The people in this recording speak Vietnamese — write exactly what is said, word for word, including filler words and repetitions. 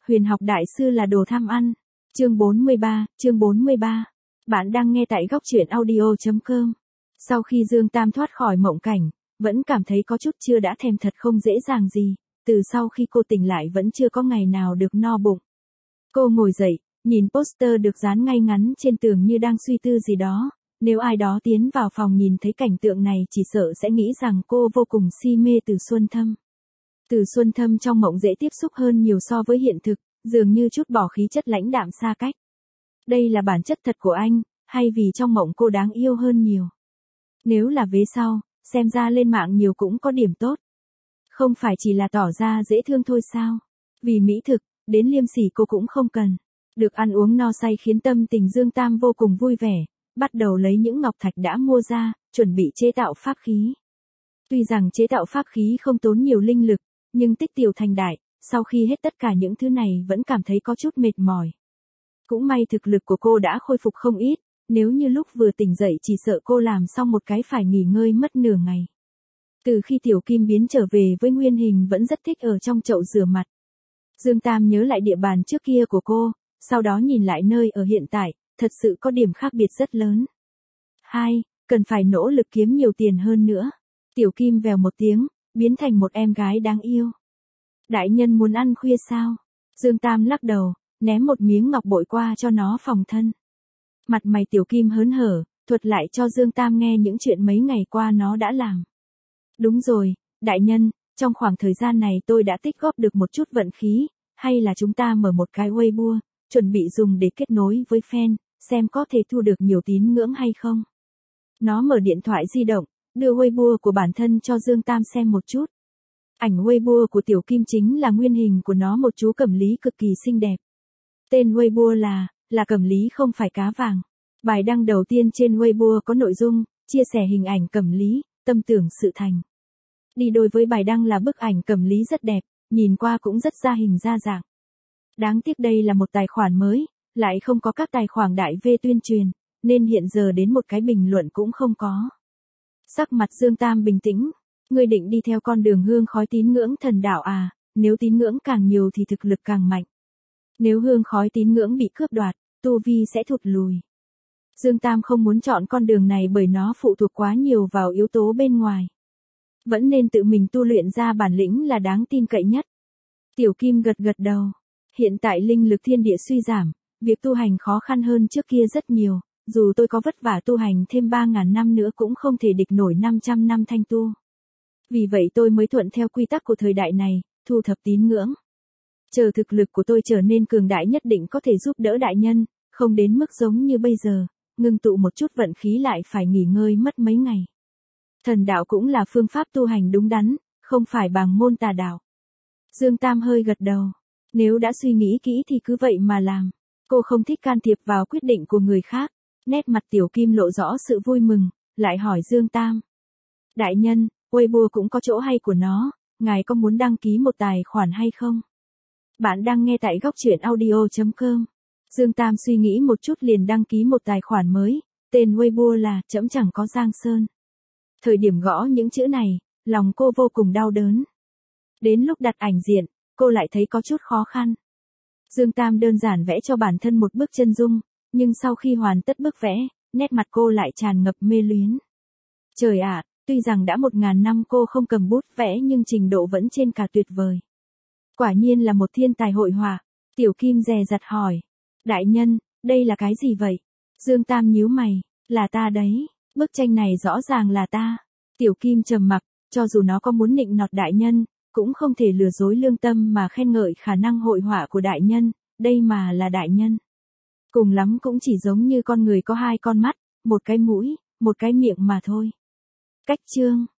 Huyền học đại sư là đồ tham ăn. Chương bốn mươi ba, chương bốn mươi ba. Bạn đang nghe tại góc truyện audio chấm com. Sau khi Dương Tam thoát khỏi mộng cảnh, vẫn cảm thấy có chút chưa đã thèm thật không dễ dàng gì, từ sau khi cô tỉnh lại vẫn chưa có ngày nào được no bụng. Cô ngồi dậy, nhìn poster được dán ngay ngắn trên tường như đang suy tư gì đó, nếu ai đó tiến vào phòng nhìn thấy cảnh tượng này chỉ sợ sẽ nghĩ rằng cô vô cùng si mê Từ Xuân Thâm. Từ Xuân Thâm trong mộng dễ tiếp xúc hơn nhiều so với hiện thực, dường như chút bỏ khí chất lãnh đạm xa cách. Đây là bản chất thật của anh, hay vì trong mộng cô đáng yêu hơn nhiều? Nếu là vế sau, xem ra lên mạng nhiều cũng có điểm tốt. Không phải chỉ là tỏ ra dễ thương thôi sao? Vì mỹ thực, đến liêm sỉ cô cũng không cần. Được ăn uống no say khiến tâm tình Dương Tam vô cùng vui vẻ, bắt đầu lấy những ngọc thạch đã mua ra, chuẩn bị chế tạo pháp khí. Tuy rằng chế tạo pháp khí không tốn nhiều linh lực, nhưng tích tiểu thành đại, sau khi hết tất cả những thứ này vẫn cảm thấy có chút mệt mỏi. Cũng may thực lực của cô đã khôi phục không ít, nếu như lúc vừa tỉnh dậy chỉ sợ cô làm xong một cái phải nghỉ ngơi mất nửa ngày. Từ khi Tiểu Kim biến trở về với nguyên hình vẫn rất thích ở trong chậu rửa mặt. Dương Tam nhớ lại địa bàn trước kia của cô, sau đó nhìn lại nơi ở hiện tại, thật sự có điểm khác biệt rất lớn. Hai, cần phải nỗ lực kiếm nhiều tiền hơn nữa. Tiểu Kim vèo một tiếng, biến thành một em gái đáng yêu. Đại nhân muốn ăn khuya sao? Dương Tam lắc đầu, ném một miếng ngọc bội qua cho nó phòng thân. Mặt mày Tiểu Kim hớn hở, thuật lại cho Dương Tam nghe những chuyện mấy ngày qua nó đã làm. Đúng rồi, đại nhân, trong khoảng thời gian này tôi đã tích góp được một chút vận khí, hay là chúng ta mở một cái Weibo, chuẩn bị dùng để kết nối với fan, xem có thể thu được nhiều tín ngưỡng hay không. Nó mở điện thoại di động, đưa Weibo của bản thân cho Dương Tam xem một chút. Ảnh Weibo của Tiểu Kim chính là nguyên hình của nó, một chú cẩm lý cực kỳ xinh đẹp. Tên Weibo là, là cẩm lý không phải cá vàng. Bài đăng đầu tiên trên Weibo có nội dung, chia sẻ hình ảnh cẩm lý, tâm tưởng sự thành. Đi đôi với bài đăng là bức ảnh cẩm lý rất đẹp, nhìn qua cũng rất ra hình ra dạng. Đáng tiếc đây là một tài khoản mới, lại không có các tài khoản đại V tuyên truyền, nên hiện giờ đến một cái bình luận cũng không có. Sắc mặt Dương Tam bình tĩnh, ngươi định đi theo con đường hương khói tín ngưỡng thần đạo à, nếu tín ngưỡng càng nhiều thì thực lực càng mạnh. Nếu hương khói tín ngưỡng bị cướp đoạt, tu vi sẽ thụt lùi. Dương Tam không muốn chọn con đường này bởi nó phụ thuộc quá nhiều vào yếu tố bên ngoài. Vẫn nên tự mình tu luyện ra bản lĩnh là đáng tin cậy nhất. Tiểu Kim gật gật đầu. Hiện tại linh lực thiên địa suy giảm, việc tu hành khó khăn hơn trước kia rất nhiều, dù tôi có vất vả tu hành thêm ba ngàn năm nữa cũng không thể địch nổi năm trăm năm thanh tu. Vì vậy tôi mới thuận theo quy tắc của thời đại này, thu thập tín ngưỡng. Chờ thực lực của tôi trở nên cường đại nhất định có thể giúp đỡ đại nhân, không đến mức giống như bây giờ, ngưng tụ một chút vận khí lại phải nghỉ ngơi mất mấy ngày. Thần đạo cũng là phương pháp tu hành đúng đắn, không phải bằng môn tà đạo. Dương Tam hơi gật đầu. Nếu đã suy nghĩ kỹ thì cứ vậy mà làm. Cô không thích can thiệp vào quyết định của người khác. Nét mặt Tiểu Kim lộ rõ sự vui mừng, lại hỏi Dương Tam. Đại nhân, Weibo cũng có chỗ hay của nó, ngài có muốn đăng ký một tài khoản hay không? Bạn đang nghe tại góc truyện audio chấm com. Dương Tam suy nghĩ một chút liền đăng ký một tài khoản mới, tên Weibo là chấm chẳng có Giang Sơn. Thời điểm gõ những chữ này, lòng cô vô cùng đau đớn. Đến lúc đặt ảnh diện, cô lại thấy có chút khó khăn. Dương Tam đơn giản vẽ cho bản thân một bức chân dung, nhưng sau khi hoàn tất bức vẽ, nét mặt cô lại tràn ngập mê luyến. Trời ạ, tuy rằng đã một ngàn năm cô không cầm bút vẽ nhưng trình độ vẫn trên cả tuyệt vời. Quả nhiên là một thiên tài hội họa. Tiểu Kim dè dặt hỏi. Đại nhân, đây là cái gì vậy? Dương Tam nhíu mày, là ta đấy, bức tranh này rõ ràng là ta. Tiểu Kim trầm mặc, cho dù nó có muốn nịnh nọt đại nhân, cũng không thể lừa dối lương tâm mà khen ngợi khả năng hội họa của đại nhân, đây mà là đại nhân. Cùng lắm cũng chỉ giống như con người có hai con mắt, một cái mũi, một cái miệng mà thôi. Cách chương